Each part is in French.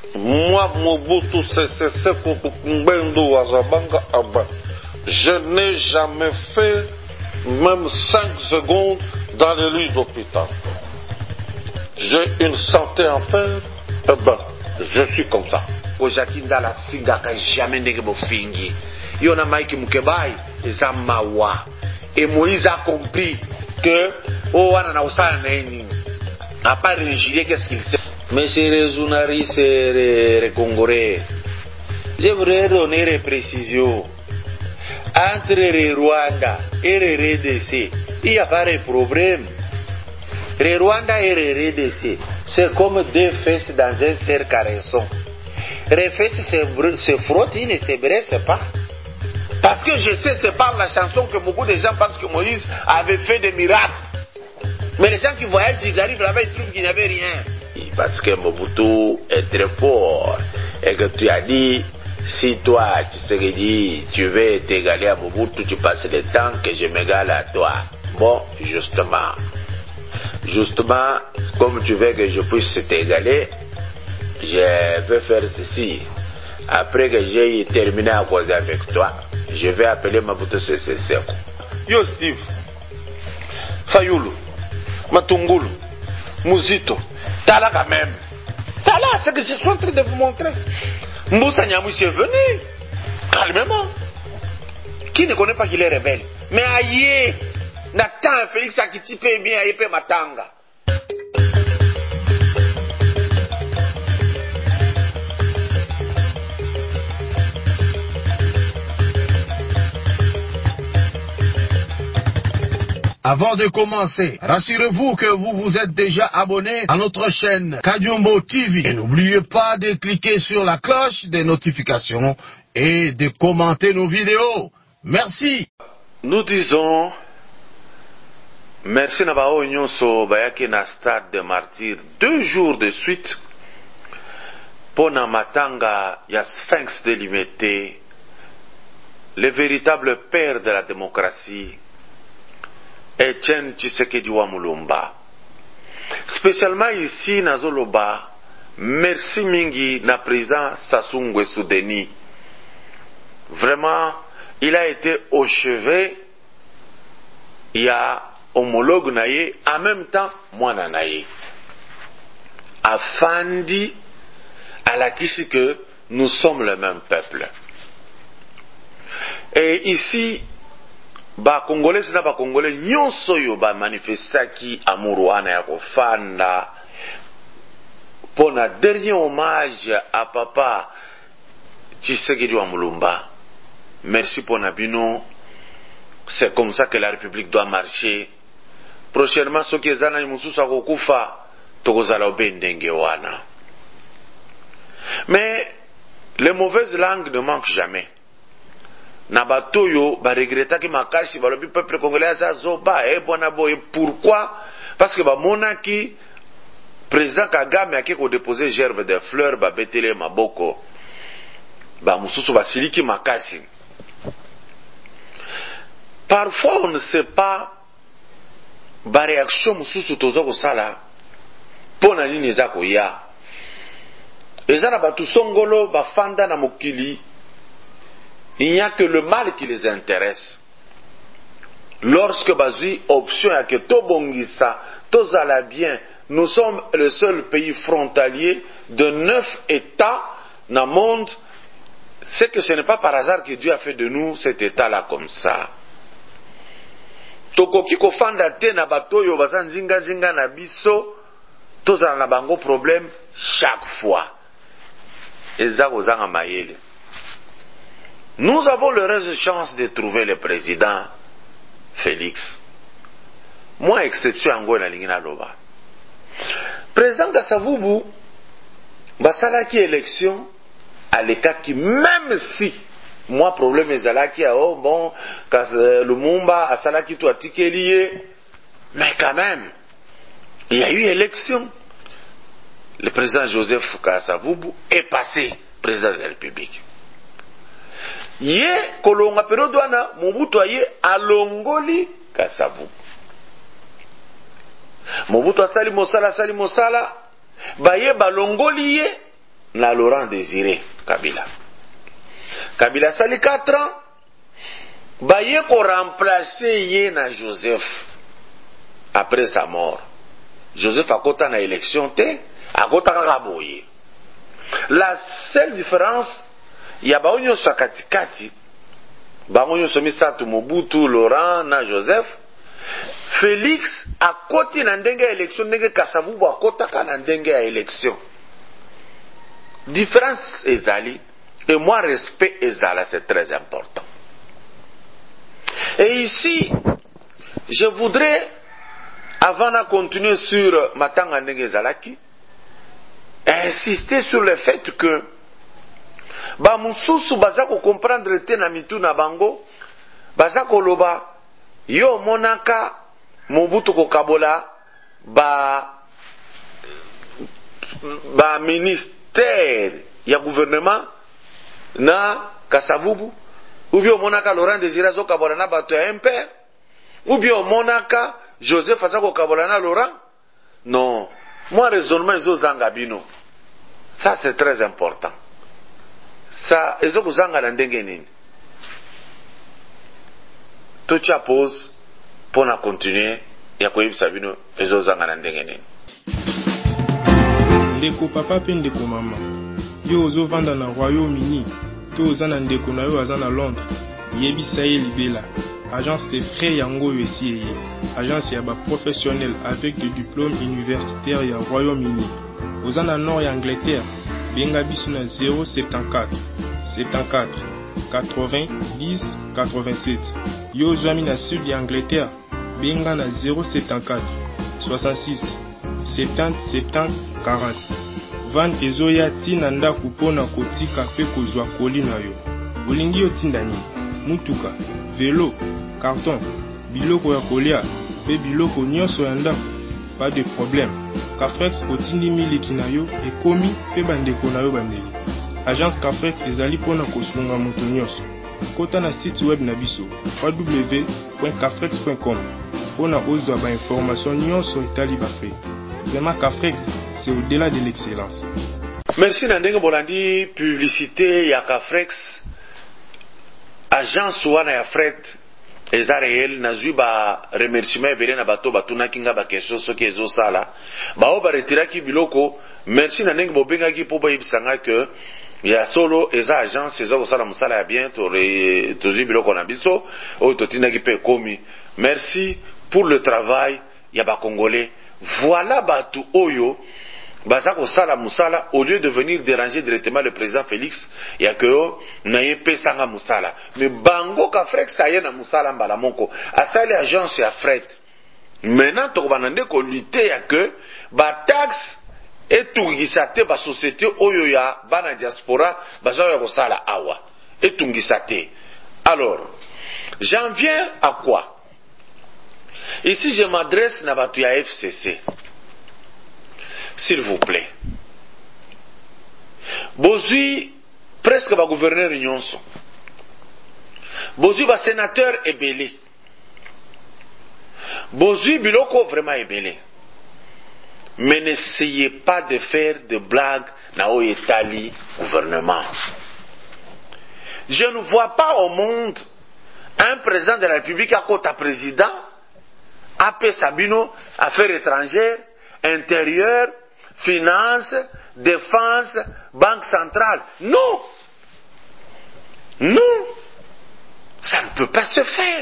Moi, Mobutu Sese Kumbendo Wazabanga Abba, je n'ai jamais fait même 5 secondes dans le lit d'hôpital. J'ai une santé en fer, eh ben, je suis comme ça. Ojakinda la finga ka jamais ndenge bofingi. Yona Mike Mukebai eza mawa. Et Moïse a compris que oh wana na usana na nini. À part Régilier, qu'est-ce qu'il sait? Monsieur Rezunari c'est Congolais. Je voudrais donner des précisions. Entre le Rwanda et le RDC, il n'y a pas de problème. Le Rwanda et le RDC, c'est comme deux fesses dans un cercle caressant. Les fesses se frottent, ils ne se blessent pas. Parce que je sais, c'est par la chanson que beaucoup de gens pensent que Moïse avait fait des miracles. Mais les gens qui voyagent, ils arrivent là-bas, ils trouvent qu'il n'y avait rien. Parce que Mobutu est très fort. Et que tu as dit, si toi, tu veux t'égaler à Mobutu, tu passes le temps que je m'égale à toi. Bon, justement, comme tu veux que je puisse t'égaler, je vais faire ceci. Après que j'ai terminé à causer avec toi, je vais appeler Mobutu Sese Seko. Yo Steve, Fayulu, Matungulu, Muzito, Tala quand même. Tala, c'est que je suis en train de vous montrer. Moussa Nyamouchi est venu, calmement. Qui ne connaît pas qu'il est rebelle? Mais aïe, Nathan Félix Akiti paye bien, aïe paye Matanga. Avant de commencer, rassurez-vous que vous vous êtes déjà abonné à notre chaîne Kadiombo TV. Et n'oubliez pas de cliquer sur la cloche des notifications et de commenter nos vidéos. Merci. Nous disons merci Nabao Nyonso Bayake na stade de martyr 2 jours de suite pour Namatanga ya Sphinx délimité, le véritable père de la démocratie, Etienne Tshisekedi wa Mulumba. Spécialement ici, Nazoloba, merci mingi na président Sassou Nguesso Denis. Vraiment, il a été au chevet, il y a homologue naye, en même temps, moi naye. Afandi, à la kishi que nous sommes le même peuple. Et ici, ba Congolais na ba Congolais nyonso yo ba manifestaki amour wana ya kofanda pour un dernier hommage à papa Tshisekedi wa Mulumba. Merci pour Nabino. C'est comme ça que la République doit marcher. Prochainement, ceux qui zana mususa kokufa tokozala obendenge wana. Mais les mauvaises langues ne manquent jamais. Nabatoyo ba regretta ki makashi ba lobi peuple congolais za zoba bona boye. Pourquoi? Parce que ba monaki président Kagame a ko déposer gerbe de fleurs ba betele maboko ba mususu ba siliki makasi. Parfois on ne sait pas ba réaction mususu tozo ko sala pona nini za ko ya ezana batu songolo ba fanda na mokili. Il n'y a que le mal qui les intéresse. Lorsque Bazui option à que Tobongisa, Tozala bien, nous sommes le seul pays frontalier de 9 États dans le monde, c'est que ce n'est pas par hasard que Dieu a fait de nous cet État-là comme ça. Tokoki kofanda te na batoyo bazanzinga zinga na biso, Tozala na bango problème chaque fois. Eza kozanga mayele. Nous avons l'heureuse chance de trouver le président Félix. Moi, exception en Goya Lingina Loba. Président Gassavubu, Basalaki élection, à l'état qui, même si, moi, problème est Zalaki, oh bon, Lumumba, à Salaki, tout a lié, mais quand même, il y a eu élection. Le président Joseph Gassavubu est passé président de la République. Ye kolonga période wana Mobutu aye alongoli Gassavubu. Mobutu asali mosala baye balongoli ye na Laurent Désiré Kabila. Kabila sali 4 ans, baye ko remplacer ye na Joseph après sa mort. Joseph akota na élection te, akota kaka boye. La seule différence, ya ba onyo sa katikati, ba onyo so misatu Mobutu, Laurent na Joseph, Félix akoti na ndenge ya élection, ndenge Kasavubu akota ka na ndenge ya élection. Différence ezali, et moi respect ezala, c'est très important. Et ici, je voudrais, avant de continuer sur Matanga ndenge ezalaki, insister sur le fait que ba mususu baza ko comprendre te na mitu na bango, baza ko loba yo monaka Mobutu ko kabola ba ministère ya gouvernement na Kasavubu, ou bien monaka Laurent Désiré zo kabola na bato ya MPR, ou bien monaka Joseph aza ko kabola na Laurent. Non, moi raisonnement ezo zanga bino. Ça c'est très important. Ça ezo kuzanga na ndenge nini? Tocha pause pour na continuer ya koyebisa bino ezo zanga na ndenge nini. Ndeko papa pe ndeko mama, yo ozo vanda na Royaume-Uni, to oza na ndeko na yo aza na Londres, yebisa ye libela. Agence de frais yango esi agence ya ba professionnel avec des diplômes universitaires ya Royaume-Uni. Oza na nord ya Angleterre, benga biso na 074 74 80 10 87. Yo ozwami na sud ya Angleterre, benga na 074 66 70 70 40. Van ezoya tina ndako mpona kotika pe kozwa koli na yo. Olingi yo tinda nini? Mutuka, vélo, carton, biloko ya kolia, pe biloko nyonso ya ndako. Pas de problème. Cafrex otindi miliki na yo ekomi pe bandeko na yo bandeli. Agence Cafrex ezali mpona kosunga moto nyonso. Kota na site web na biso www.cafrex.com mpona ozwa ba information nyonso etali ba frais. Vraiment Cafrex, c'est au-delà de l'excellence. Merci na ndenge bolandi publicité ya Cafrex. Agence wana ya fret eza réel, nazwi ba remerciement ebele na bato batunaki nga ba question soki ezo sala bao ba retiraki biloko. Merci na ndenge bobengaki po bayebisanga que ya solo eza agence eza kosala mosala ya bien, tozwi biloko na biso oyo totindaki pe komi. Merci pour le travail ya ba Congolais. Voilà bato oyo baza kosala musala au lieu de venir déranger directement le président Félix ya que na ye pesanga musala, mais bango Cafrex aye na musala mbala moko asali agence ya fret. Maintenant to banande ko lutter ya que ba taxe etungisa te ba société oyo ya bana diaspora baza ya kosala awa etungisa te. Alors j'en viens à quoi? Ici je m'adresse na batu ya FCC. S'il vous plaît. Bozui presque ba gouverneur nyonso. Bozui ba sénateur ebele. Bozui biloko vraiment ebele. Mais n'essayez pas de faire de blagues na oyetali gouvernement. Je ne vois pas au monde un président de la République à côté président, AP Sabino, affaires étrangères, intérieures, finance, défense, banque centrale. Non. Non. Ça ne peut pas se faire.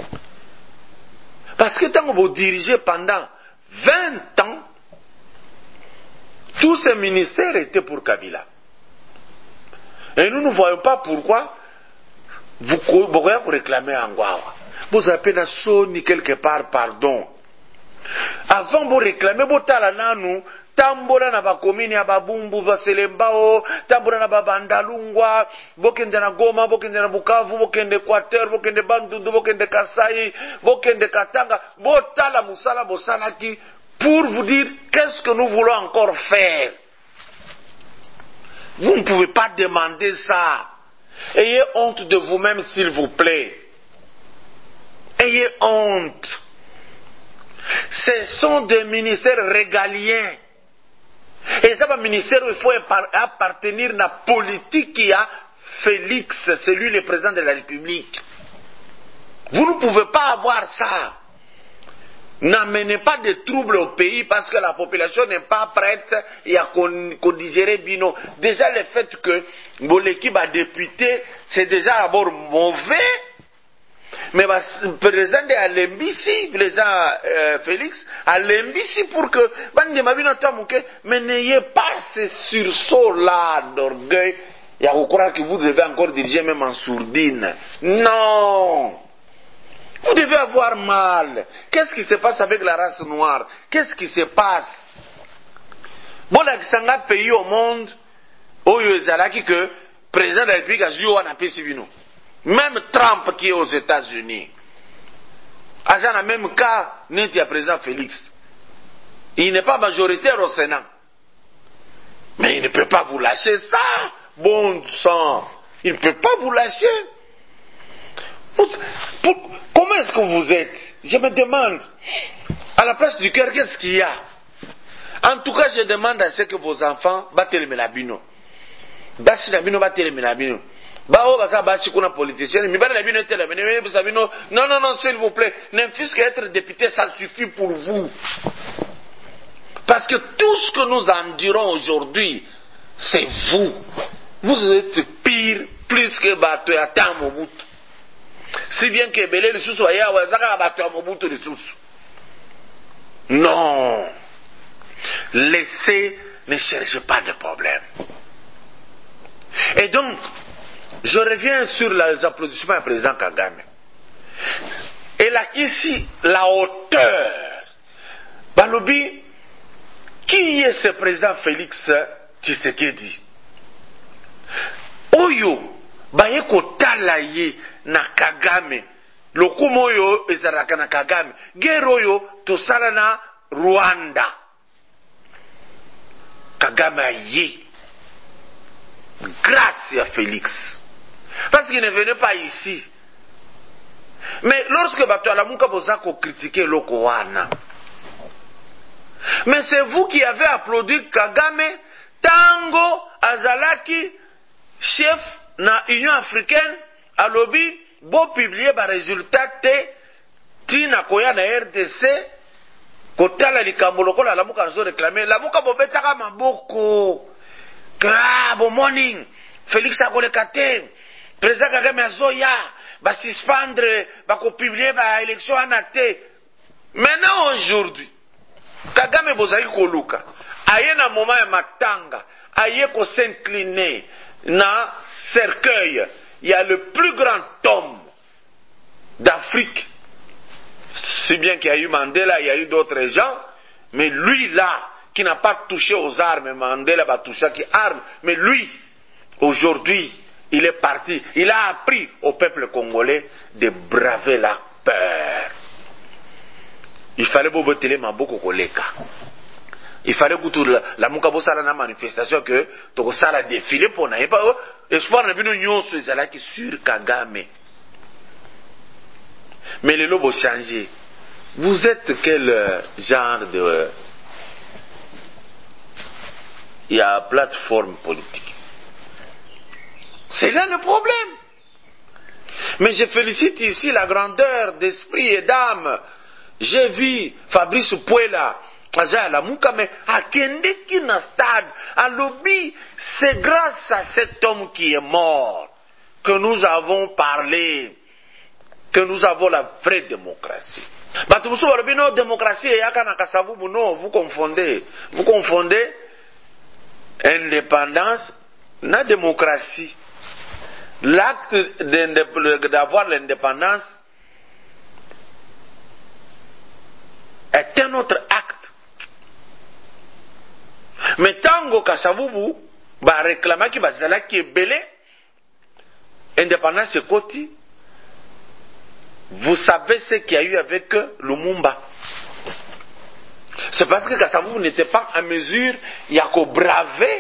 Parce que tant que vous dirigez pendant 20 ans, tous ces ministères étaient pour Kabila. Et nous ne voyons pas pourquoi vous réclamez Angwawa. Vous appelez la Sony quelque part, pardon. Avant vous réclamer, vous talananu, tambola na bakomini ya babumbu baselembao, tambola na babandalungwa, bokende na Goma, bokende na Bukavu, bokende Equateur, bokende Bandundu, bokende Kasai, bokende Katanga, botala musala bosalaki pour vous dire qu'est-ce que nous voulons encore faire. Vous ne pouvez pas demander ça. Ayez honte de vous-même, s'il vous plaît. Ayez honte. Ce sont des ministères régaliens. Et ça va ministère, il faut appartenir à la politique qui a Félix, c'est lui le président de la République. Vous ne pouvez pas avoir ça. N'amenez pas de troubles au pays parce que la population n'est pas prête à digérer Bino. Déjà le fait que l'équipe a député, c'est déjà d'abord mauvais. Mais le président de l'Embissi, le président Félix, à l'Embissi pour que, mais n'ayez pas ce sursaut-là d'orgueil. Il y a croire que vous devez encore diriger même en sourdine. Non! Vous devez avoir mal. Qu'est-ce qui se passe avec la race noire? Qu'est-ce qui se passe? Bon, là, il y a un pays au monde où il y a que président de la République a joué à Pessivino. Même Trump qui est aux États-Unis. À ce même cas, il y a président Félix. Il n'est pas majoritaire au Sénat. Mais il ne peut pas vous lâcher ça. Bon sang. Il ne peut pas vous lâcher. Comment est-ce que vous êtes? Je me demande. À la place du cœur, qu'est-ce qu'il y a? En tout cas, je demande à ce que vos enfants battent le melabino. Battent le melabino, battent le melabino. Non, non, s'il vous plaît. Ne fût-ce qu'être député, ça suffit pour vous. Parce que tout ce que nous endurons aujourd'hui, c'est vous. Vous êtes pire, plus que Batoyata Mobutu. Si bien que Belé le sous soya Wazaka Batoya Mobutu le sous. Non. Laissez, ne cherchez pas de problème. Et donc, je reviens sur les applaudissements à président Kagame. Et là, ici, la hauteur. Balobi, qui est ce président Félix Tshisekedi? Oyo, bayeko talaye na Kagame. Lokumo oyo ezalaka na Kagame. Guerre oyo tosala na Rwanda. Kagame aye. Grâce à Félix. Parce qu'il ne venait pas ici. Mais lorsque Bato Alamuka Bozako critiquait Lokowana, mais c'est vous qui avez applaudi Kagame Tango Azalaki, chef na Union africaine, à lobby, bon publier ba résultat Tina Koya na RDC, Kotala Likamboloko la Lamuka zo réclamé, Lamuka Bobetaka Maboko, bon morning, Félix Akolekate, président Kagame Azoya, va suspendre, va publier la élection en acte. Maintenant, aujourd'hui, Kagame Bozaki Koluka, aye na moment ya matanga, aye ko s'incliner na cercueil. Il y a le plus grand homme d'Afrique. Si bien qu'il y a eu Mandela, il y a eu d'autres gens, mais lui là, qui n'a pas touché aux armes, Mandela va toucher qui arme, mais lui, aujourd'hui, il est parti, il a appris au peuple congolais de braver la peur. Il fallait boboteler Maboko Koleka. Il fallait que la Mukabo sala na manifestation que to sala défilé pour na pas espoir na bino nyonso ezala ki sur Kagame. Mais les lobos changé. Vous êtes quel genre de il y a plateforme politique. C'est là le problème. Mais je félicite ici la grandeur d'esprit et d'âme. J'ai vu Fabrice Puela, la Mouka, mais à Kendeki na stade, à Lobby, c'est grâce à cet homme qui est mort que nous avons parlé, que nous avons la vraie démocratie. Démocratie et vous confondez. Vous confondez indépendance na démocratie. L'acte d'avoir l'indépendance est un autre acte. Mais tango Kasavubu va réclamer qu'il va qui est belé indépendance et Koti. Vous savez ce qu'il y a eu avec Lumumba. C'est parce que Kasavubu n'était pas en mesure, il y a qu'au braver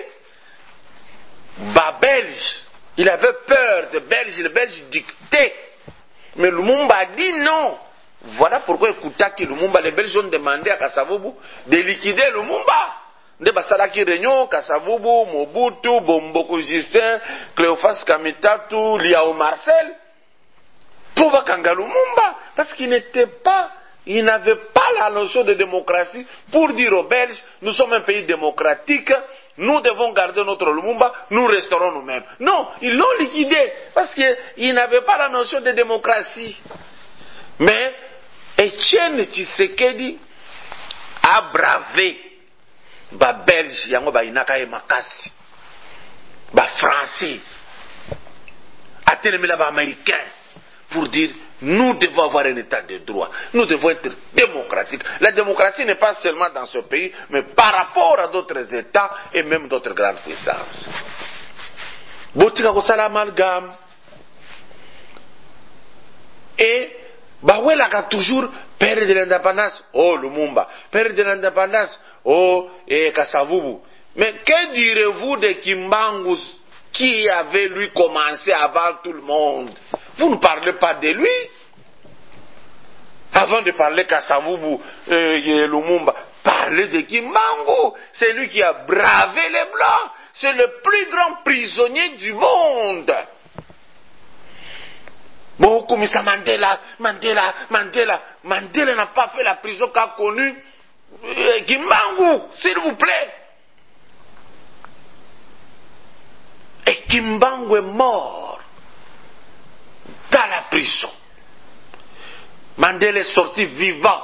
Belge. Il avait peur de Belge, le Belge dictait. Mais Lumumba a dit non. Voilà pourquoi écoutez que Lumumba, les Belges ont demandé à Kasavubu de liquider Lumumba. nde basalaki réunion Kasavubu, Mobutu, Bomboko Justin, Cléophas Kamitatu, Liao Marcel pour bakanga Lumumba parce qu'il n'avait pas la notion de démocratie pour dire aux Belges nous sommes un pays démocratique, nous devons garder notre Lumumba, nous resterons nous-mêmes. Non, ils l'ont liquidé parce qu'ils n'avaient pas la notion de démocratie. Mais Etienne Tshisekedi a bravé ba Belge yango ba inaka e makasi ba français atelemela ba américain pour dire nous devons avoir un état de droit, nous devons être démocratiques. La démocratie n'est pas seulement dans ce pays mais par rapport à d'autres états et même d'autres grandes puissances. Botika ko sala amalgame et bawelaka toujours père de l'indépendance, oh Lumumba, père de l'indépendance, oh Kasavubu. Mais que direz-vous de Kimbangu qui avait lui commencé avant tout le monde? Vous ne parlez pas de lui. Avant de parler Kasavubu et Lumumba, parlez de Kimbangu. C'est lui qui a bravé les Blancs. C'est le plus grand prisonnier du monde. Bon, comme ça, Mandela n'a pas fait la prison qu'a connue Kimbangu, s'il vous plaît. Et Kimbangu est mort dans la prison. Mandela est sorti vivant.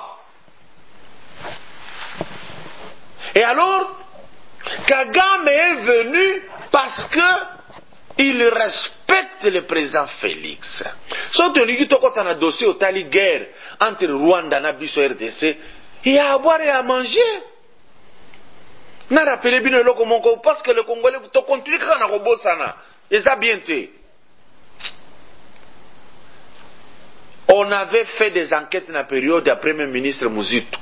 Et alors, Kagame est venu parce que il respecte le président Félix. Sauf que nous avons un dossier au tali guerre entre Rwanda et Biso RDC. Il y a à boire et à manger. Na rappelé bien le Congo parce que le Congolais continue à robot sana. Et ça bien été. On avait fait des enquêtes dans la période après Premier ministre Mouzito.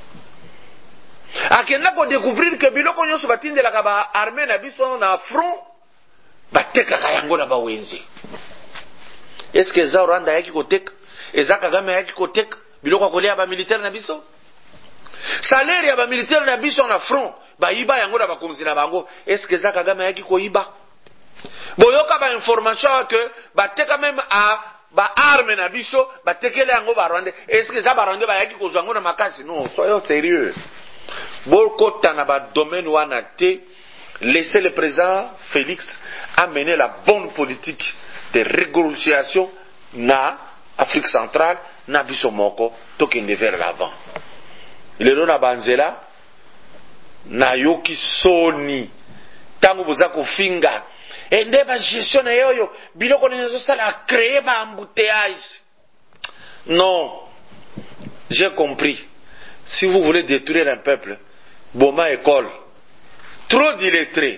Akenda ko découvrir que biloko nyonso batinde la kaba armée na biso na front batekaka yango na bawenzi. Est-ce que za Rwanda yaki koteka? Eza Kagame yaki koteka? Biloko kolia ba militaire na biso? Salaire ya ba militaire na biso na front ba iba yango na bakonzi na bango. Est-ce que za Kagame yaki ko iba? Boyoka ba information que bateka même à ba arme na biso batekele yango ba Rwanda. Est-ce que za ba Rwanda ba yaki kozwa yango na makasi? Non, soyons sérieux. Bolkota na ba domaine wana te. Laissez le président Félix amener la bonne politique de régulation na Afrique centrale, na biso moko, tokende vers l'avant. Lelo na banzela, na yoki soni, tango boza kofinga, ende ba gestion na yoyo, biloko nezo sala créer ba embouteillage. Non, j'ai compris. Si vous voulez détruire un peuple, boma école. Trop d'illettrés.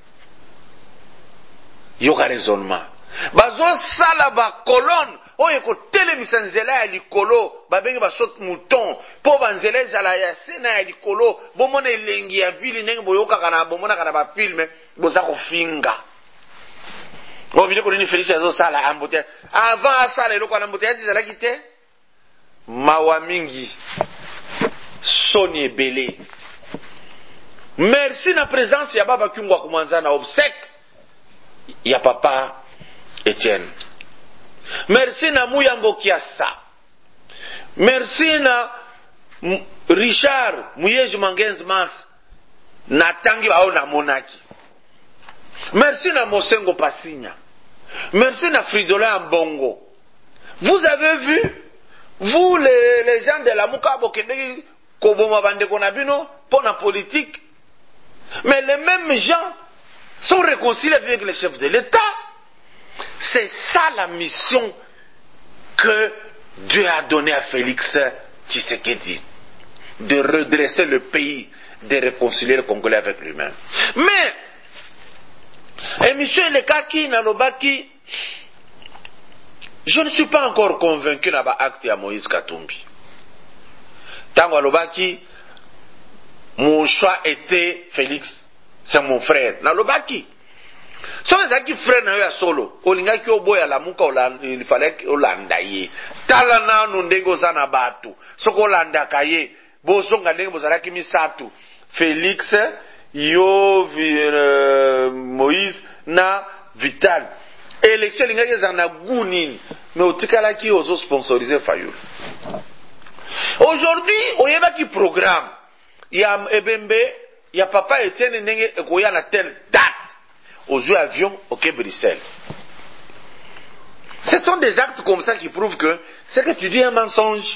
Yoka raisonnement. Bazon sala ba colonne. Oye ko telemisa nzela ya likolo. Babengi ba sot mouton. Po banzela zala ya sena ya likolo. Bomona elengi ya vili nenge boyoka kana bomona kana ba filme. Boza ko finga. Bobile ko ni Félix azo sala ambote. Avant sala eloko na ambote zala kite. Mawa mingi. Soni ebele. Merci na présence ya baba Kyungwa Kumwanza na obsèque ya papa Etienne. Merci na Muyambo Kiasa. Merci na Richard Muyeji Mangenz Mas na tangi bao na Monaki. Merci na Mosengo Pasinya. Merci na Fridola Mbongo. Vous avez vu, vous les gens de la Mukabo Kendeki Koboma Bande Konabino pour la politique. Mais les mêmes gens sont réconciliés avec les chefs de l'État. C'est ça la mission que Dieu a donnée à Félix Tshisekedi. De redresser le pays, de réconcilier le Congolais avec lui-même. Mais, émission Lekaki Nalobaki, je ne suis pas encore convaincu d'aba acte à Moïse Katumbi. Tango Alobaki, mon choix était Félix, c'est mon frère. Nalobaki. So ezaki frère na yo ya solo, olingaki oboya lamuka il fallait olanda ye. Tala na no ndenge ozana bato. Soko olanda kaye, bozonga ndenge bozalaki misatu. Félix yo Moïse na Vital élection lingaki za na guni mais otikala ki ozo sponsoriser Fayulu. Aujourd'hui oyeba ki programme ya Ebembe ya papa Etienne ndenge ekoya na telle date aux avions au Quai Bruxelles. Ce sont des actes comme ça qui prouvent que ce que tu dis est un mensonge.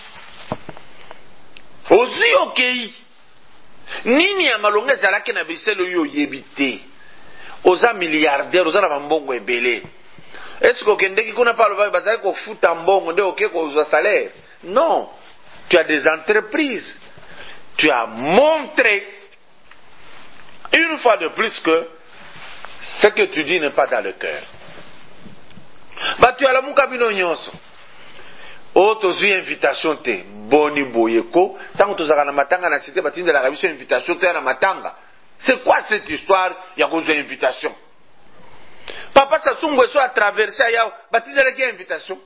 Ozu okei nini ya malonga ezalaki na Bruxelles oyo oyebi te. Oza milliardaire oza na bambongo ebele. Est-ce que okendeki kuna pa loba bazali kofuta mbongo nde oke kozwa salaire? Non. Tu as des entreprises. Tu as montré une fois de plus que ce que tu dis n'est pas dans le cœur. Bah tu as la mukabino nyonso. O tozui invitation te boni boyeko tango tozaka na matanga na cité batinde la rabiso invitation te na matanga. C'est quoi cette histoire ya kozwa invitation? Papa Sassou Nguesso a traversé aya batinde la invitation.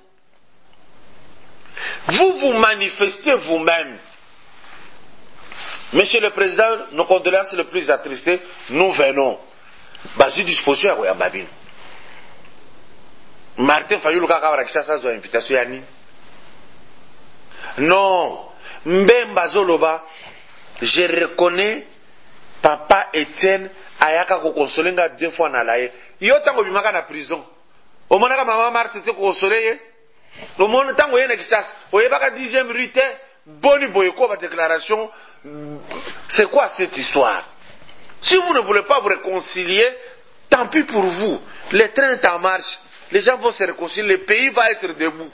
Vous vous manifestez vous-même. Monsieur le Président, nos condoléances les plus attristées, nous venons. Bazi disposition ya babino. Martin Fayulu kaka warakisa sa zo invitation ya nini? Non. Mbemba Zoloba, je reconnais papa Etienne ayaka ko consolenga 2 fois na laye. Yo tango bimaka na prison. Omonaka mama Martin te ko consoler. Omona tango yena kisasa. Oyebaka 10e rite boni boyeko ba déclaration. C'est quoi cette histoire? Si vous ne voulez pas vous réconcilier, tant pis pour vous. Le train est en marche. Les gens vont se réconcilier. Le pays va être debout.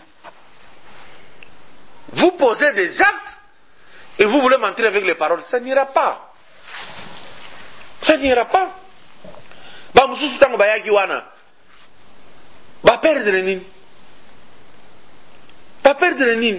Vous posez des actes et vous voulez mentir avec les paroles. Ça n'ira pas. Ça n'ira pas. Ba mususu tango bayaki wana. Ba perdre nini? Ba perdre nini?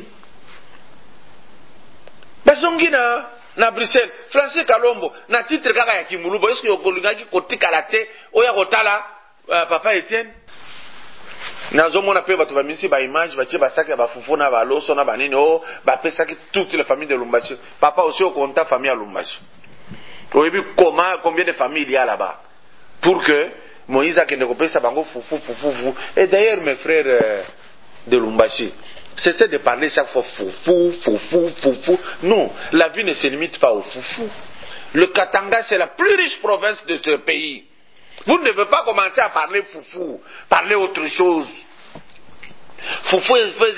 Ba zongi na Bruxelles, Francis Kalombo, na titre kaka ya Kimulubo, est-ce que yokolingaki kotika la te, oya kotala papa Etienne? Nazomona pe bato ba minisi ba image, ba tie ba saki ba fufu na ba loso na ba nini, oh, ba pesaki toutes les familles de Lumbashi. Papa aussi au compta famille à Lumbashi. Oyebi combien de familles il y a là-bas pour que Moïse a kende kopesa bango fufu. Et d'ailleurs mes frères de Lumbashi, cessez de parler chaque fois foufou. Non, la vie ne se limite pas au foufou. Le Katanga, c'est la plus riche province de ce pays. Vous ne devez pas commencer à parler foufou, parler autre chose. Foufou, il faut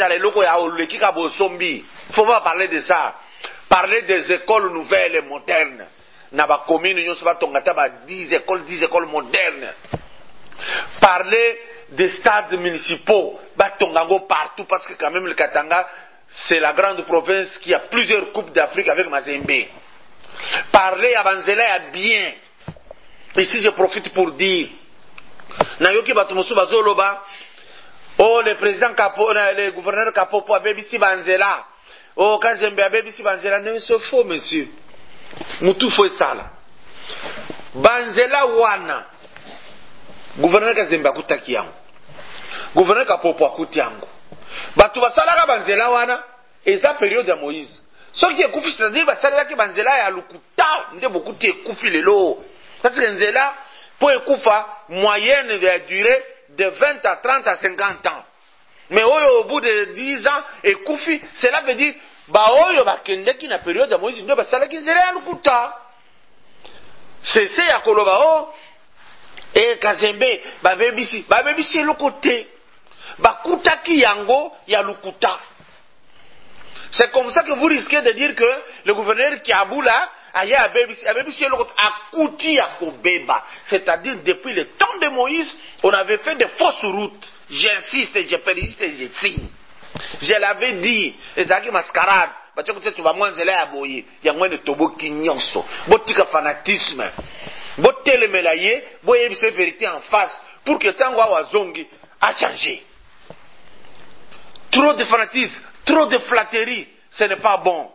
pas parler de ça. Parler des écoles nouvelles et modernes. Naba commune, nous avons 10 écoles modernes. Parler des stades municipaux, Batongango partout, parce que quand même le Katanga, c'est la grande province qui a plusieurs coupes d'Afrique avec Mazembe. Parler à Banzela à bien. Ici je profite pour dire, Nayoki Batomosu Bazoloba, oh le président Kapo, le gouverneur Kapopo a bébi si Banzela, oh Kazembe a bébi si Banzela, non c'est faux monsieur. Moutou faut ça là. Banzela wana. Gouverneur Kazembe akutaki yango. Gouverneur Kapopo akuti yango. Batu basalaka banzela wana eza période ya Moïse. Soki ekufi c'est-à-dire basalaki banzela ya lukuta nde bokuti ekufi lelo. Parce que nzela po ekufa moyenne de durée de 20 à 30 à 50 ans. Mais oyo au bout de 10 ans ekufi, cela veut dire ba oyo bakendeki na période ya Moïse nde basalaki nzela ya lukuta. C'est ya koloba o et Kazembe babebisi lokote bakutaki yango ya lukuta. C'est comme ça que vous risquez de dire que le gouverneur Kiaboula aya abebisi lokote akuti ya kobeba. C'est-à-dire depuis le temps de Moïse, on avait fait de fausses routes. J'insiste, je persiste et je signe. Je l'avais dit, ezaki mascarade. Batoko tu vas mwanzela ya boye, ya mwene toboki nyonso. Botika fanatisme. Botelemela ye, boye cette vérité en face pour que tango wazongi a changé. Trop de fanatisme, trop de flatterie, ce n'est pas bon.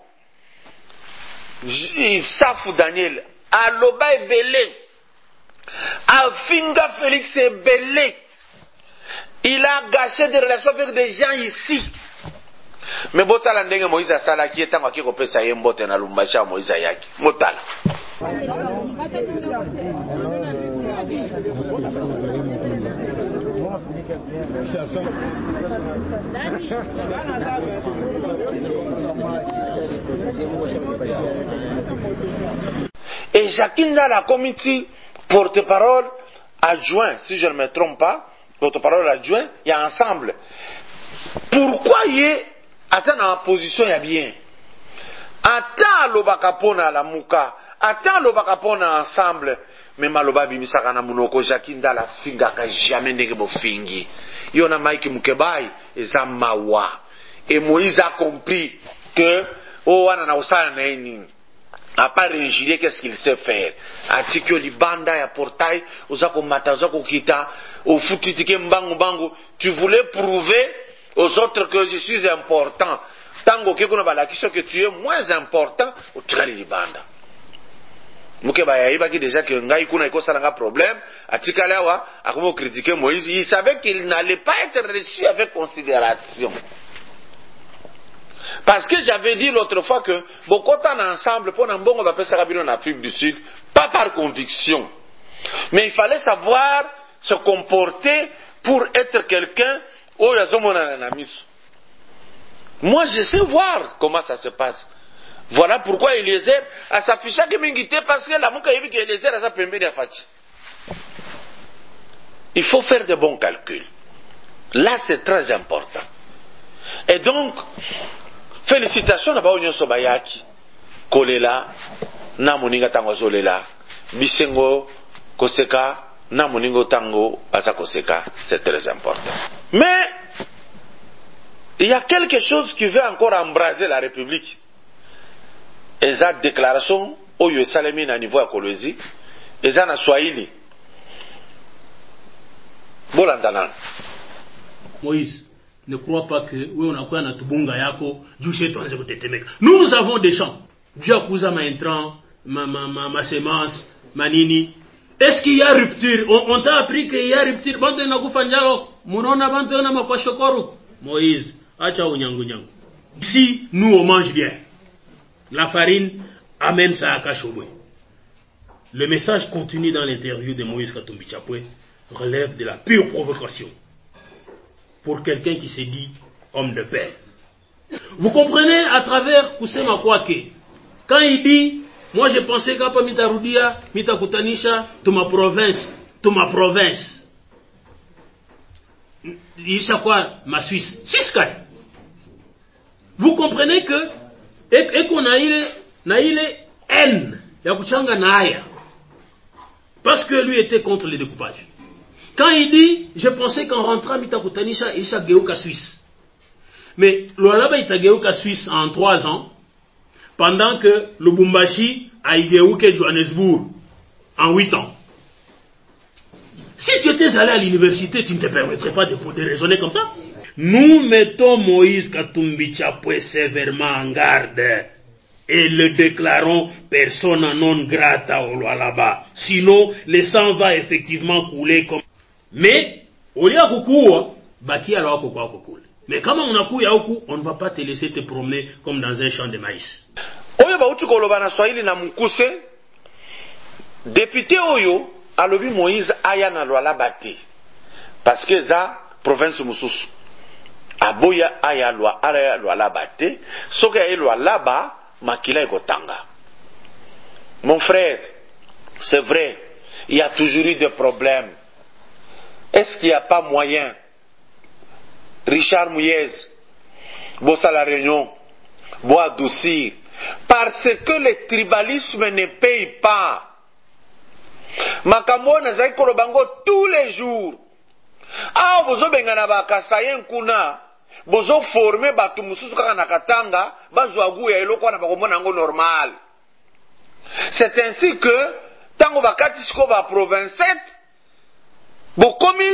Safou Daniel, Aloba est belé, Afinga Félix est belé. Il a gâché des relations avec des gens ici. Mais botala ndenge Moïse asala qui est tango ki kopesa ye mbote na Lumbashi Moïse yaki. Motala. Et Jakinda la comité porte-parole adjoint, si je ne me trompe pas, porte-parole adjoint, il y a ensemble. Pourquoi il est dans la position il y a bien? Attends le bakapona la muka, attends le bakapona ensemble. Mais maloba bimisaka na munoko Jakinda la finga ka jamais ndenge bo fingi. Yona Mike Mukebai eza mawa. Et Moïse a compris que oh wana na usana na nini. À part ingénier, qu'est-ce qu'il sait faire? Atikyo libanda ya portail, uzako matazo kita, au futitike mbangu bangu. Tu voulais prouver aux autres que je suis important. Tango ke kuna balakisho que tu es moins important, au tikali libanda. Mukeba ya iba ki déjà que ngai kuna iko salanga problème, atikala wa akomo critiquer Moïse, il savait qu'il n'allait pas être reçu avec considération. Parce que j'avais dit l'autre fois que beaucoup ensemble pour un bon on va faire ça en Afrique du Sud, pas par conviction, mais il fallait savoir se comporter pour être quelqu'un où il y a un ami. Moi je sais voir comment ça se passe. Voilà pourquoi Eliezer a s'affiché que m'invité parce que la mouka yebi que Eliezer a sa pembe de fati. Il faut faire de bons calculs. Là c'est très important. Et donc félicitations à Baonyo Sobayaki, Kolela, Namoninga Tango Zolela, Bisengo, Koseka, Namoningo Tango, Asa Koseka, c'est très important. Mais, il y a quelque chose qui veut encore embraser la République. Et cette déclaration, Oyo Salemi à niveau à Kolwezi, et ça na Swahili. Bolandanan. Moïse. Ne crois pas que nous avons des champs. Dieu a ma intrant, ma semence, ma nini. Est-ce qu'il y a rupture? On t'a appris qu'il y a rupture. Moïse, si nous on mange bien, la farine amène ça à Kachobwe. Le message contenu dans l'interview de Moïse Katumbi Chapwe relève de la pure provocation. Pour quelqu'un qui se dit homme de paix. Vous comprenez à travers Kusema Kwake, quand il dit, moi je pensais qu'à Mitarudia, Mitakutanisha, to ma province. Il sait quoi, ma Suisse. Vous comprenez que, et qu'on a eu haine, Yakuchanga Naya, parce que lui était contre le découpage. Quand il dit, je pensais qu'en rentrant Mitakutanisha, il s'est Géoka Suisse. Mais l'Olaba il Géoka Suisse en 3 ans, pendant que le Bumbashi a Géoka Johannesburg en 8 ans. Si tu étais allé à l'université, tu ne te permettrais pas de raisonner comme ça. Nous mettons Moïse Katumbi Chapwe sévèrement en garde et le déclarons persona non grata au Lualaba. Sinon, le sang va effectivement couler comme... Mais, au lieu de courir, baki alors courir. Mais comment on a couru on ne va pas te laisser te promener comme dans un champ de maïs. Oyo ba uti koloba na Swahili na mukuse. Député Oyo alobi Moïse aya na Lualaba te. Parce que za province mususu. Aboya aya Lualaba te. Soki aya Lualaba makila ekotanga. Mon frère, c'est vrai, il y a toujours eu des problèmes. Est-ce qu'il n'y a pas moyen, Richard Mouyez, Bossa la Réunion, Bois adoucir, parce que le tribalisme ne paye pas. Makambo na zaki kolobango tous les jours. Ah, bozo bengana ba kasayen kuna, bozo former batu mususu kaka na Katanga, bazwa gu ya eloko na bakomona ngo normal. C'est ainsi que tango bakati siko ba province 7 bokomi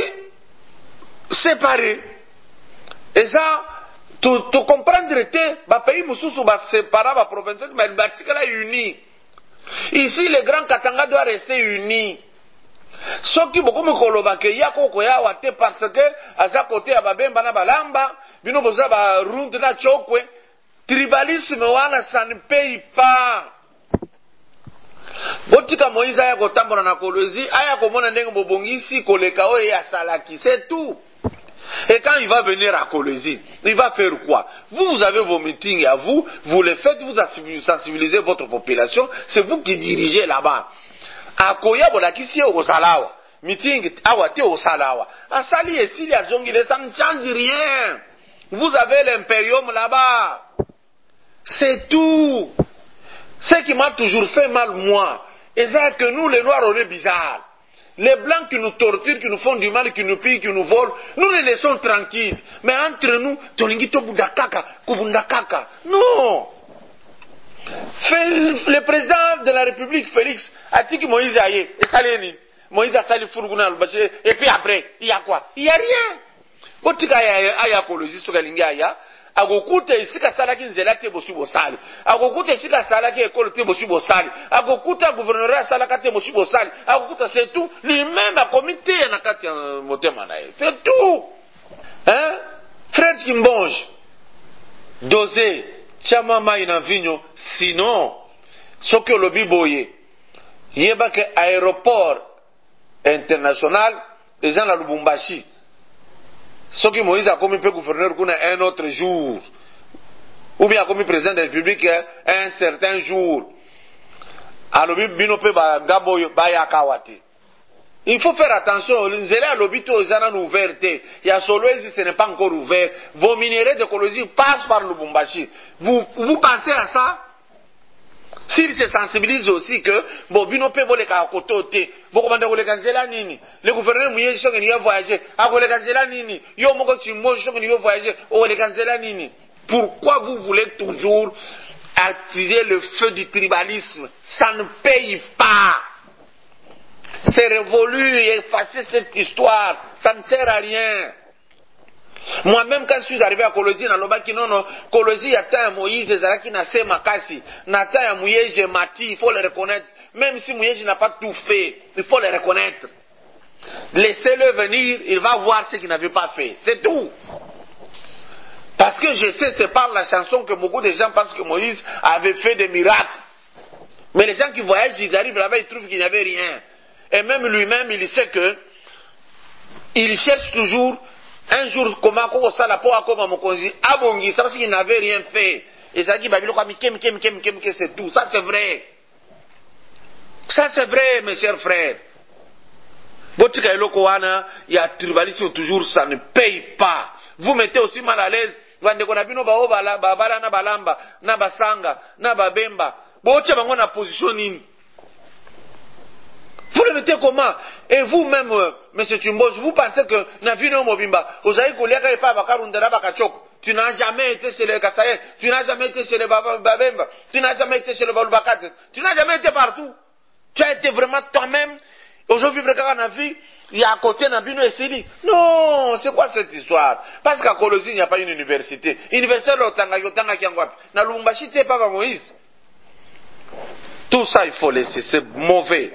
séparé. Et ça, tu comprendre te, ba pays mususu ba séparé ba province, mais batikala uni. Ici, le Grand Katanga doit rester uni. Soki bokomi koloba ke yako koya wate parce que aza côté ya babemba na balamba, bino boza ba runde na chokwe, tribalisme wana ça ne paye pas. botika Moïse aya kotambola na Kolwezi aya komona ndenge bobongisi koleka oyo ya salaki, c'est tout. Et quand il va venir à Kolwezi, il va faire quoi? Vous avez vos meetings à vous, vous les faites, vous sensibilisez votre population, c'est vous qui dirigez là-bas. Akoya bolakisi au salawa, meeting awate au salawa. Asali et s'il y a zongile, ça ne change rien. Vous avez l'impérium là-bas. C'est tout. Ce qui m'a toujours fait mal, moi, et c'est que nous, les Noirs, on est bizarres. Les Blancs qui nous torturent, qui nous font du mal, qui nous pillent, qui nous volent, nous les laissons tranquilles. Mais entre nous, Toningito Bundakaka, Kubundakaka. Non. Le président de la République, Félix, a dit que Moïse a et Saleni. Moïse a sali Fourgouna, et puis après, il y a quoi? Il n'y a rien. Botika aya Kolwezi Sogalinga aya. Agokuta isika salaki nzela te bosu bosali. Agokuta isika salaki école te bosu bosali. Agokuta gouverneur salaka te bosu bosali. Agokuta c'est tout. Lui-même a comité na kati motema na ye. C'est tout. Hein? Fred Kimbonge. Dosé. Chamama ina vinyo. Sinon, soki olobi boye. Yeba ke aéroport international eza na Lubumbashi. Ce que Moïse a commis gouverneur un autre jour, ou bien a commis président de la République un certain jour. Alors, il faut faire attention. L'hôpital est ouvert. Il y a Solwezi, ce n'est pas encore ouvert. Vos minéraux de Kolwezi passent par Lubumbashi. Vous pensez à ça? S'il se sensibilise aussi que bon binope bole ka kotote boko banda ko lekanzela nini le gouverneur muye shonge ni voyager a ko lekanzela nini yo moko chimbo shonge ni voyager o lekanzela nini. Pourquoi vous voulez toujours attirer le feu du tribalisme? Ça ne paye pas. C'est révolu et effacer cette histoire, ça ne sert à rien. Moi-même, quand je suis arrivé à Kolwezi, na lobaki non, Kolwezi yata Moïse, ezalaki na se makasi, nata ya Mouyege Mati, il faut le reconnaître. Même si Mouyege n'a pas tout fait, il faut le reconnaître. Laissez-le venir, il va voir ce qu'il n'avait pas fait. C'est tout. Parce que je sais, c'est par la chanson que beaucoup de gens pensent que Moïse avait fait des miracles. Mais les gens qui voyagent, ils arrivent là-bas, ils trouvent qu'il n'y avait rien. Et même lui-même, il sait que il cherche toujours un jour, comment ça la peau a comme mon conduit, abongi, ça parce qu'il n'avait rien fait. Et ça dit, c'est tout. Ça c'est vrai. Ça c'est vrai, mes chers frères. Botika eloko wana, il y a tribalisme toujours, ça ne paye pas. Vous mettez aussi mal à l'aise. Vandeko na bino bao bala na balamba, na basanga, na babemba. Botia bango na position nini? Vous le mettez comment? Et vous-même, M. Tumbos, vous pensez que Navino Mobimba, vous avez collé à Bakarundera Bakachok, tu n'as jamais été chez les Kassaïs, tu n'as jamais été chez les Babemba, tu n'as jamais été chez les Balubakat, tu n'as jamais été partout. Tu as été vraiment toi-même. Aujourd'hui, on a vu, il y a à côté Nabino et Sili. Non, c'est quoi cette histoire? Parce qu'à Kolwezi, il n'y a pas une université. Université Lotanga, Yotanga, Kiangwap. Na Lubumbashi, t'es pas Moïse. Tout ça, il faut laisser, c'est mauvais.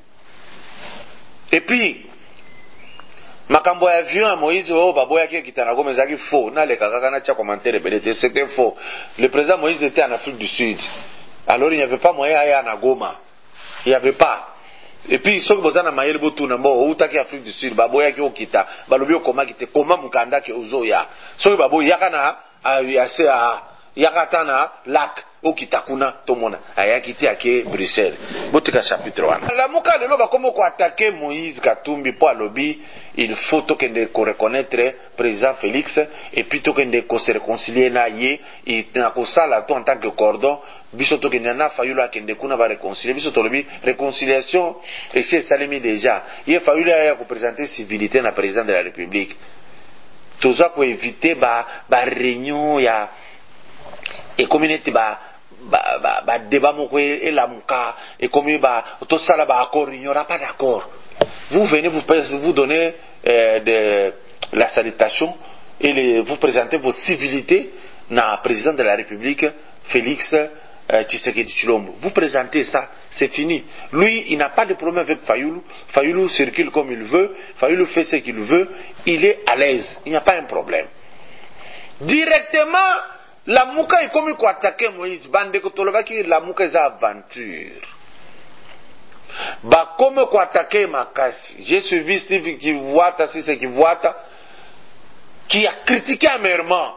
Et puis, makambo ya avion à Moïse, baboya qui était en Gomezaki faux. Na le kaka na tia commentaire belete, c'était faux. Le président Moïse était en Afrique du Sud. Alors il n'y avait pas moyen d'aller à Goma. Il n'y avait pas. Et puis, ceux qui sont en Maïel Botouna, ou taki Afrique du Sud, baboya qui okita, balobio koma kite, koma mukanda ki ozoya. Ceux qui baboya yakana, yakatana, lac. Okitakuna tomona ayakiti ake Bruxelles botika chapitre 1 la muka lelo ba komo ko attaquer Moïse Katumbi po alobi il faut tokende ko reconnaître président Félix et puis tokende ko se réconcilier na ye et na ko sala to en tant que cordon biso tokende na fayulu akende kuna ba réconcilier biso tolobi réconciliation et c'est salemi déjà ye fayulu ya ko présenter civilité na président de la République toza ko éviter ba réunion ya et communauté débat moko et la muka et comme tout ça là accord il n'y aura pas d'accord. Vous venez vous donner la salutation et vous présentez vos civilités na président de la République Félix Tshisekedi Tshilombo. Vous présentez ça, c'est fini. Lui, il n'a pas de problème avec Fayulu. Fayulu circule comme il veut, Fayulu fait ce qu'il veut, il est à l'aise, il n'y a pas un problème. Directement la mouka est comme quoi attaquer Moïse bande que tolobaki la mouka est aventure. Bah, comme quoi attaquer ma casse. J'ai suivi Steve qui voit, si c'est qui voit, qui a critiqué amèrement.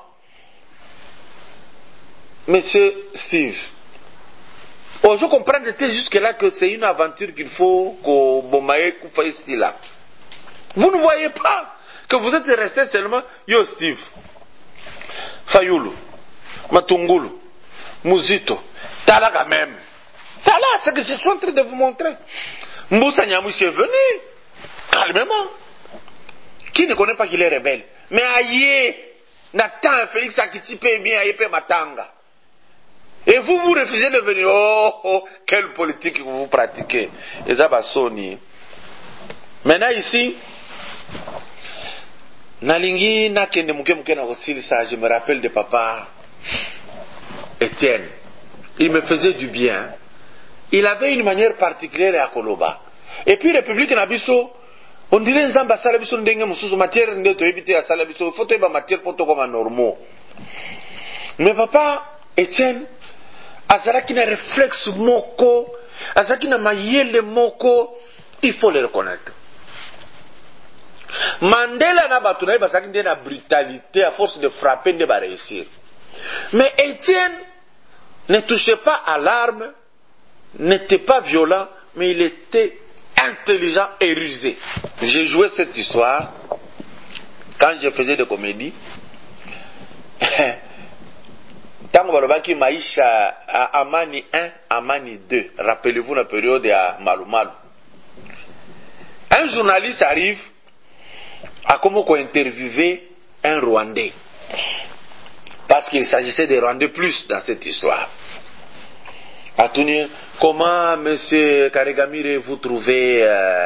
Monsieur Steve, je comprends jusque-là que c'est une aventure qu'il faut que Bomaye fasse ici là. Vous ne voyez pas que vous êtes resté seulement Yo Steve, Fayulu, Matungulu, Muzito, Tala quand même. Tala, c'est que je suis en train de vous montrer. Moussa Nyamouchi est venu, calmement. Qui ne connaît pas qu'il est rebelle? Mais aïe, Nathan, Félix Akiti peut bien, aïe peut Matanga. Et vous, vous refusez de venir. Oh, quelle politique vous pratiquez. Et ça va sonner. Maintenant ici, Nalingi Nakende Muke na aussi ça, je me rappelle de papa Étienne. Il me faisait du bien. Il avait une manière particulière à Koloba. Et puis République Nabiso, on dirait Nzamba Salabiso Ndenge Mususu matière de éviter à Salabiso, faut être matière pour comme un normaux. Mais papa Étienne, azalaki na réflexe moko, azalaki na mayele moko, il faut le reconnaître. Mandela na batu na ye bazalaki nde na brutalité, à force de frapper nde ba réussir. Mais Étienne ne touchait pas à l'arme, n'était pas violent, mais il était intelligent et rusé. J'ai joué cette histoire quand je faisais des comédies. Tango balobaki maisha à Amani 1, Amani 2. Rappelez-vous la période à Malumalu. Un journaliste arrive à comment interviewer un Rwandais. Parce qu'il s'agissait des Rwandais plus dans cette histoire. À tenir, comment M. Karegamire vous trouvez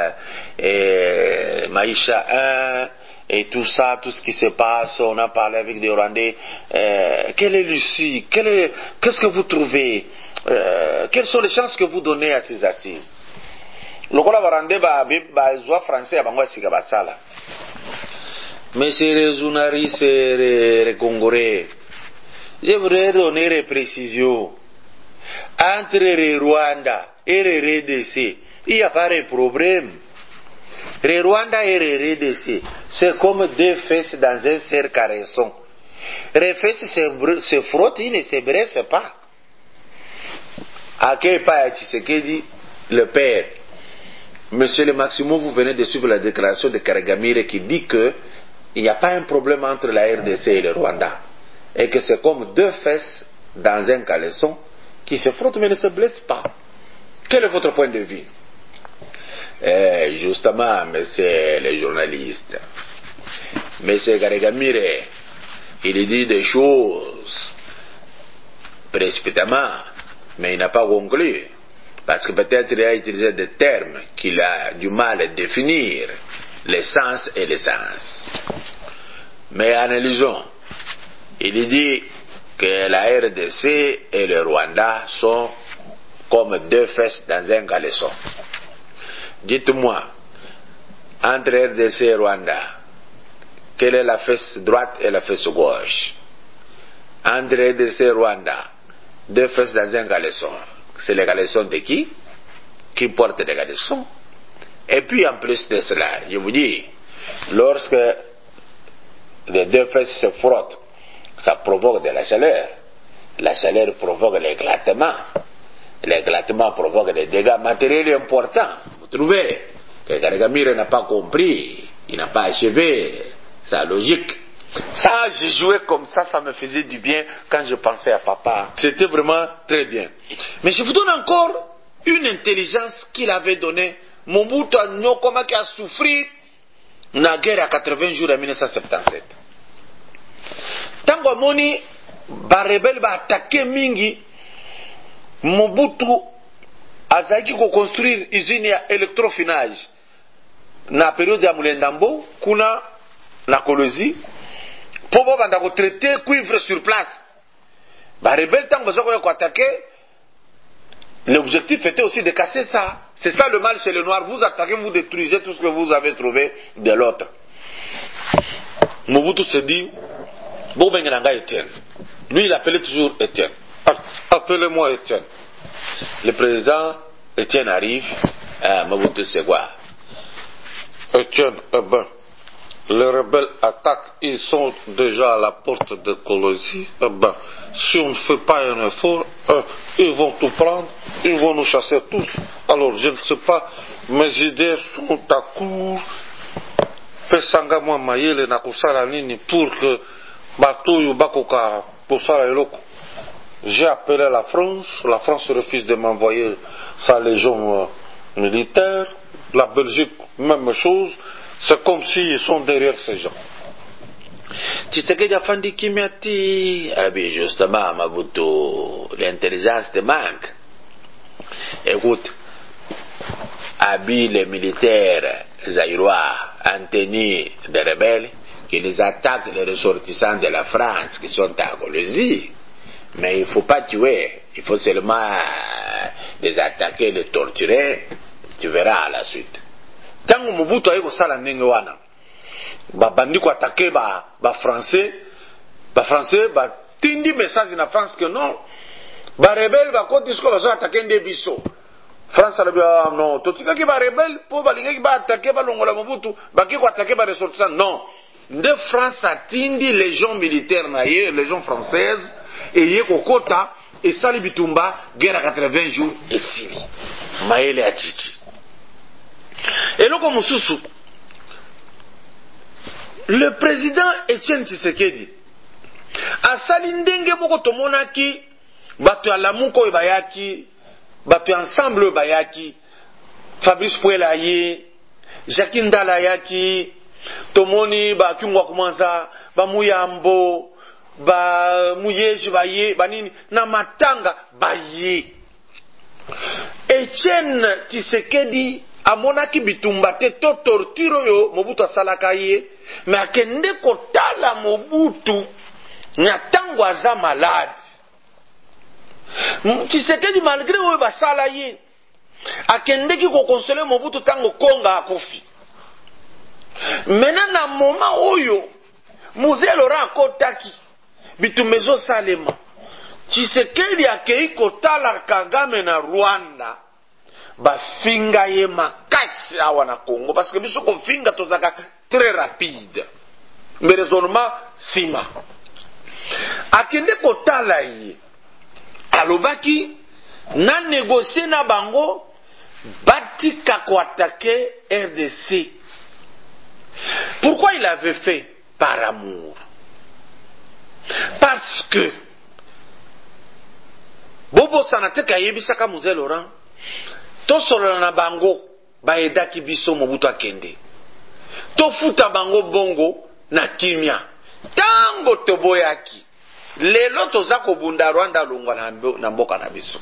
Maïcha 1 et tout ça, tout ce qui se passe, on a parlé avec des Rwandais. Quelle est l'issue? Qu'est-ce que vous trouvez? Quelles sont les chances que vous donnez à ces assises? Le Rwandais va français à Bangwa Sikabasala. Mais c'est les journalistes, les Congolais. Je voudrais donner des précisions. Entre le Rwanda et le RDC, il n'y a pas de problème. Le Rwanda et le RDC, c'est comme deux fesses dans un cercle caressant. Les fesses se frottent, ils ne se blessent pas. À quel pas Tshisekedi, le père? Monsieur le Maximo, vous venez de suivre la déclaration de Karegamire qui dit que il n'y a pas un problème entre la RDC et le Rwanda. Et que c'est comme deux fesses dans un caleçon qui se frottent mais ne se blessent pas. Quel est votre point de vue? Justement, monsieur le journaliste, monsieur Karegamire, il dit des choses précipitamment, mais il n'a pas conclu. Parce que peut-être il a utilisé des termes qu'il a du mal à définir, l'essence et l'essence. Mais analysons. Il dit que la RDC et le Rwanda sont comme deux fesses dans un caleçon. Dites-moi, entre RDC et Rwanda, quelle est la fesse droite et la fesse gauche? Entre RDC et Rwanda, deux fesses dans un caleçon. C'est les caleçons de qui? Qui portent des caleçons? Et puis en plus de cela, je vous dis, lorsque les deux fesses se frottent, ça provoque de la chaleur. La chaleur provoque l'éclatement. L'éclatement provoque des dégâts matériels importants. Vous trouvez que Karegamire n'a pas compris, il n'a pas achevé sa logique. Ça, j'ai joué comme ça, ça me faisait du bien quand je pensais à papa. C'était vraiment très bien. Mais je vous donne encore une intelligence qu'il avait donnée. Mobutu Nyokoma qui a souffert la guerre à 80 jours en 1977. Tango Moni, ba rebelle ba attaqué Mingi, Mobutu azaki ko construire usine ya électrofinage na période ya Mulendambo kuna na Kolozi pour banda ko traiter cuivre sur place. Ba rebelle tango bazoko ko attaquer, l'objectif était aussi de casser ça. C'est ça le mal chez les noirs, vous attaquez, vous détruisez tout ce que vous avez trouvé de l'autre. Mobutu se dit Bobenga Etienne. Lui il appelait toujours Etienne. Appelez-moi Etienne. Le président Etienne arrive, Mobutu, c'est quoi? Etienne, eh ben, les rebelles attaquent, ils sont déjà à la porte de Colosie. Eh ben, si on ne fait pas un effort, ils vont tout prendre, ils vont nous chasser tous. Alors, je ne sais pas, mes idées sont à court. Pesanga mwa mayele na kusala nini pour que batoyo bakoka kosala eloko. J'ai appelé la France refuse de m'envoyer sa légion militaire, la Belgique, même chose, c'est comme s'ils sont derrière ces gens. Tshisekedi afandi kimya ti. Ah bien, justement, Mobutu, l'intelligence te manque. Écoute, habille les militaires zaïrois en tenue de rebelles qui les attaquent les ressortissants de la France qui sont à Colosie. Mais il ne faut pas tuer, il faut seulement les attaquer, les torturer. Tu verras à la suite. Tango Mobutu aye kosala ndenge wana babandi ko attaquer ba français tindi message na France que non ba rebelle ba koti sko bazo attaquer nde biso. France alobia non totikaki ba rebelle po balingaki ba attaquer ba longola Mobutu baki ko attaquer ba ressortissants. Non, nde France atindi légion militaire na ye, légion française, et ye kokota et sali bitumba guerre à 80 jours et sili maele atiti. Et là, comme sous le président Etienne Tshisekedi a salindenge moko tomonaki bato ya lamuko bayaki, bato ensemble bayaki, Fabrice Puela ye, Jacques Ndala yaki, tomoni ba Kyungwa Kumanza, ba Muyambo, ba Muyeji baye, banini na Matanga baye. Etienne Tshisekedi amonaki bitumba te to torture yo Mobutu asalaka ye, mais akende kotala Mobutu na tango aza malade. Tshisekedi malgré oyo basala ye akendeki kokonsole Mobutu tango konga akofi. Maintenant na moment oyo Mzee Laurent akotaki bitumba ezosalema, Tshisekedi akei kotala Kagame na Rwanda bafinga ye makasi awa na Congo, parce que biso kofinga tozaka très rapide, mais raisonnement sima akende kotala ye alobaki na négocier na bango batika ko attaquer RDC. Pourquoi il avait fait? Par amour, parce que bobo sanateka yebisaka Mzee Laurent tosolola na bango baedaki biso Mobutu akende, tofuta bango bongo na kimia tango toboyaki lelo toza kobunda Rwanda longwa na mboka na biso.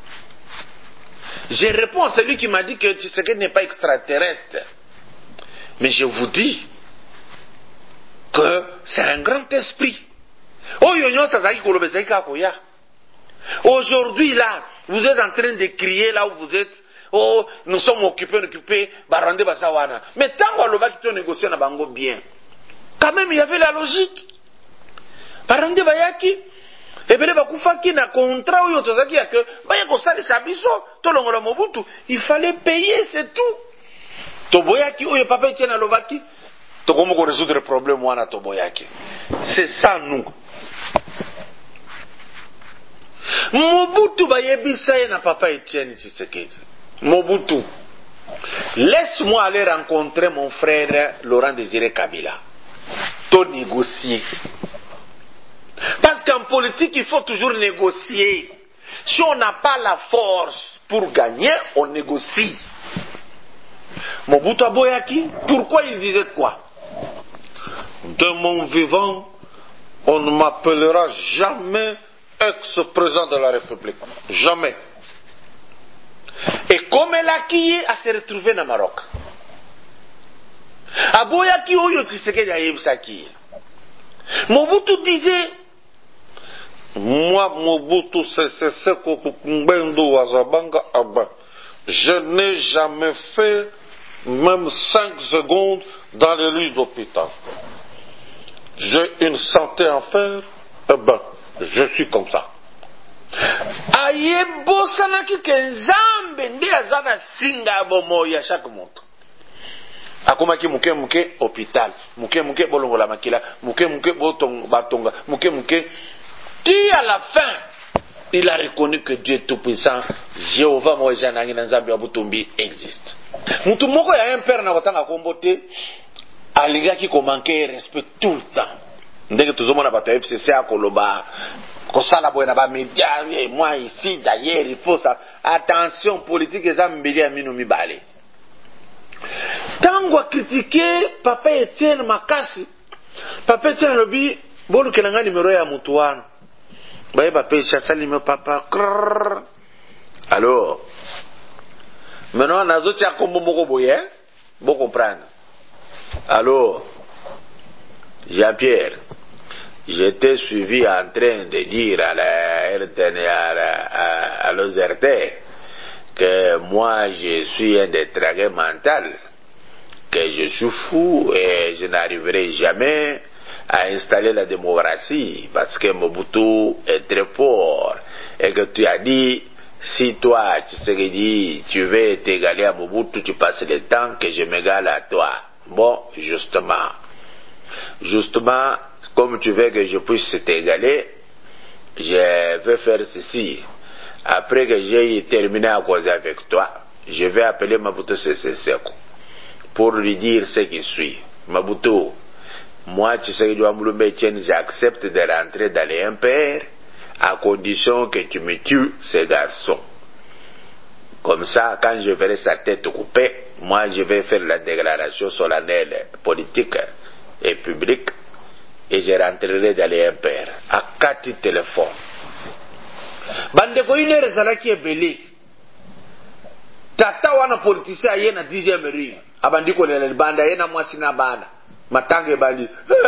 Je réponds à celui qui m'a dit que Tshisekedi n'est pas extraterrestre, mais je vous dis que c'est un grand esprit. Aujourd'hui là, vous êtes en train de crier là où vous êtes. Oh, nous sommes occupés, barande basawana. Mais tant qu'on va quitter négocier na bango bien, quand même il y avait la logique. Barande bayaki, et bien bakufaki na contrat oyo tozaki ya que baya ko sali sabiso to longola Mobutu, il fallait payer, c'est tout. Toboyaki oyo papa Etienne alobaki, to komo ko résoudre le problème wana toboyaki. C'est ça nous. Mobutu bayebisa ye na papa Etienne Tshisekedi. Mobutu, laisse-moi aller rencontrer mon frère Laurent Désiré Kabila. To négocier. Parce qu'en politique, il faut toujours négocier. Si on n'a pas la force pour gagner, on négocie. Mobutu Aboyaki, pourquoi il disait quoi? De mon vivant, on ne m'appellera jamais ex-président de la République. Jamais. Et comme elle a qui à se retrouver dans le Maroc. Aboyaki oyo Tshisekedi ayebisaki. Mobutu disait, moi Mobutu c'est ce que Mbendo Wazabanga Abba. Je n'ai jamais fait même 5 secondes dans les lits d'hôpital. J'ai une santé en fer, eh ben, je suis comme ça. Ayebo sanaki ke nzambe nzambe nde azana singa bomo ya chaque montre. Akomaki muke muke hôpital, muke muke bolongola makila, muke muke batonga, muke muke. Puis à la fin, il a reconnu que Dieu tout-puissant, Jéhovah Moïse Nangi Nzambe Abutumbi existe. Mutu moko ya un père na kotanga kombote, alingaki ko manquer respect tout le temps. Ndenge tuzomona bato ya FCC akoloba kosala boye na ba média, et moi ici d'ailleurs il faut ça. Attention politique ezambeli ya minu mibale. Tango a critiqué papa Etienne makasi. Papa Etienne lobi bolu kelanga numéro ya mutu wana. Baye papa chasali me papa. Alors maintenant nazo tia kombo moko boye, bon comprendre. Alors Jean-Pierre, j'étais suivi en train de dire à la RTN à l'OZRT que moi je suis un détraqué mental, que je suis fou et je n'arriverai jamais à installer la démocratie parce que Mobutu est très fort et que tu as dit si toi tu veux t'égaler à Mobutu, tu passes le temps que je m'égale à toi. Bon, justement, comme tu veux que je puisse t'égaler, je vais faire ceci. Après que j'ai terminé à causer avec toi, je vais appeler Mobutu Sese Seko pour lui dire ce qui suit. Mobutu, moi, Tshisekedi Wamulumbe Etienne, j'accepte de rentrer dans les MPR à condition que tu me tues ces garçons. Comme ça, quand je verrai sa tête coupée, moi, je vais faire la déclaration solennelle politique et publique et je rentrerai dans les MPR. À 4 téléphones. Bandeko une heure zalaki ebele. Tata wana politicien aye na 10e rue. Abandiko le banda ye na mwasi na bana. Matange bandi.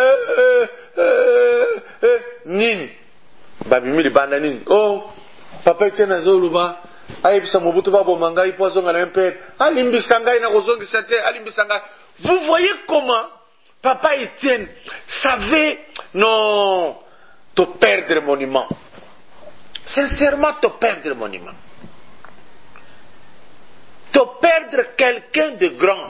Nini? Babimi li banda nini? Oh, papa Etienne azoluba. Aïbisa Mobutu babo mangai poisonga na MPR. Alimbisa ngai na kozongisa te, alimbisa ngai. Vous voyez comment papa Etienne savait non te perdre monument. Sincèrement te perdre monument. Te perdre quelqu'un de grand.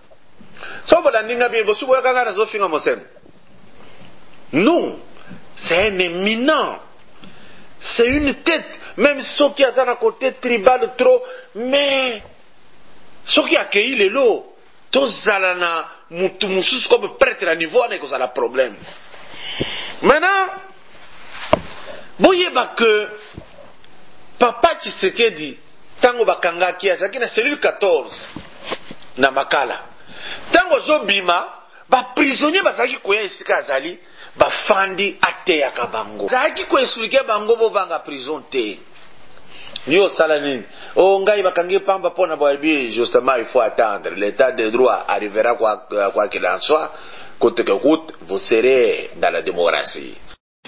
Non, c'est un éminent. C'est une tête. Même ceux qui ont un côté tribal trop. Mais ceux qui accueillent les lots, tous alana mutumousus comme prêtre à niveau, on a un problème. Maintenant, voyez que papa Tshisekedi, tango bakanga kiasa kina cellule 14 na makala. Tango zobima, ba prisonnier bazaki koya esika azali, ba fandi ate ya kabango. Zaki ko expliquer bango bo banga prison te. Yo sala nini? Oh ngai bakangi pamba pona boalbi, justement il faut attendre. L'état de droit arrivera quoi qu'il en soit. Côte que coûte, vous serez dans la démocratie.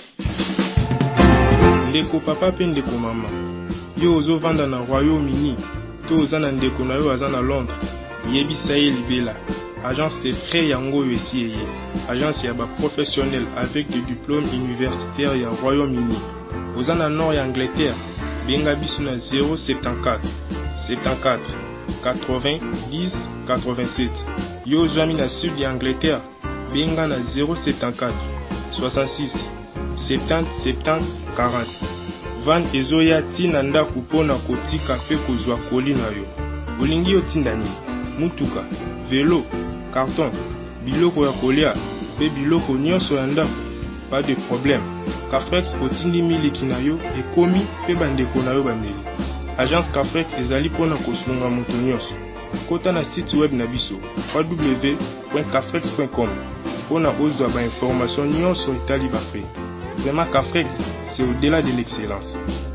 Ndeko papa pe ndeko mama. Yo ozo vanda na Royaume-Uni, to oza na ndeko na yo aza na Londres. Yebisa ye libela. Agence de frais yango esi eye. Agence ya ba professionnel avec des diplômes universitaires ya Royaume-Uni. Oza na nord ya Angleterre, benga biso na 074 74 80 10 87. Yo zwami na sud ya Angleterre, benga na 074 66 70 70 40. Van ezoya tina ndaku pona kotika pe kozwa koli na yo. Olingi yo tinda nini? Mutuka, vélo, carton, biloko ya kolia, pe biloko nyonso ya ndaku. Pas de problème. Cafrex otindi miliki na yo ekomi pe bandeko na yo bameli. Agence Cafrex ezali pona kosunga moto nyonso. Kota na site web na biso www.cafrex.com pona ozwa ba information nyonso etali ba frais. Vraiment Cafrex, c'est au-delà de l'excellence.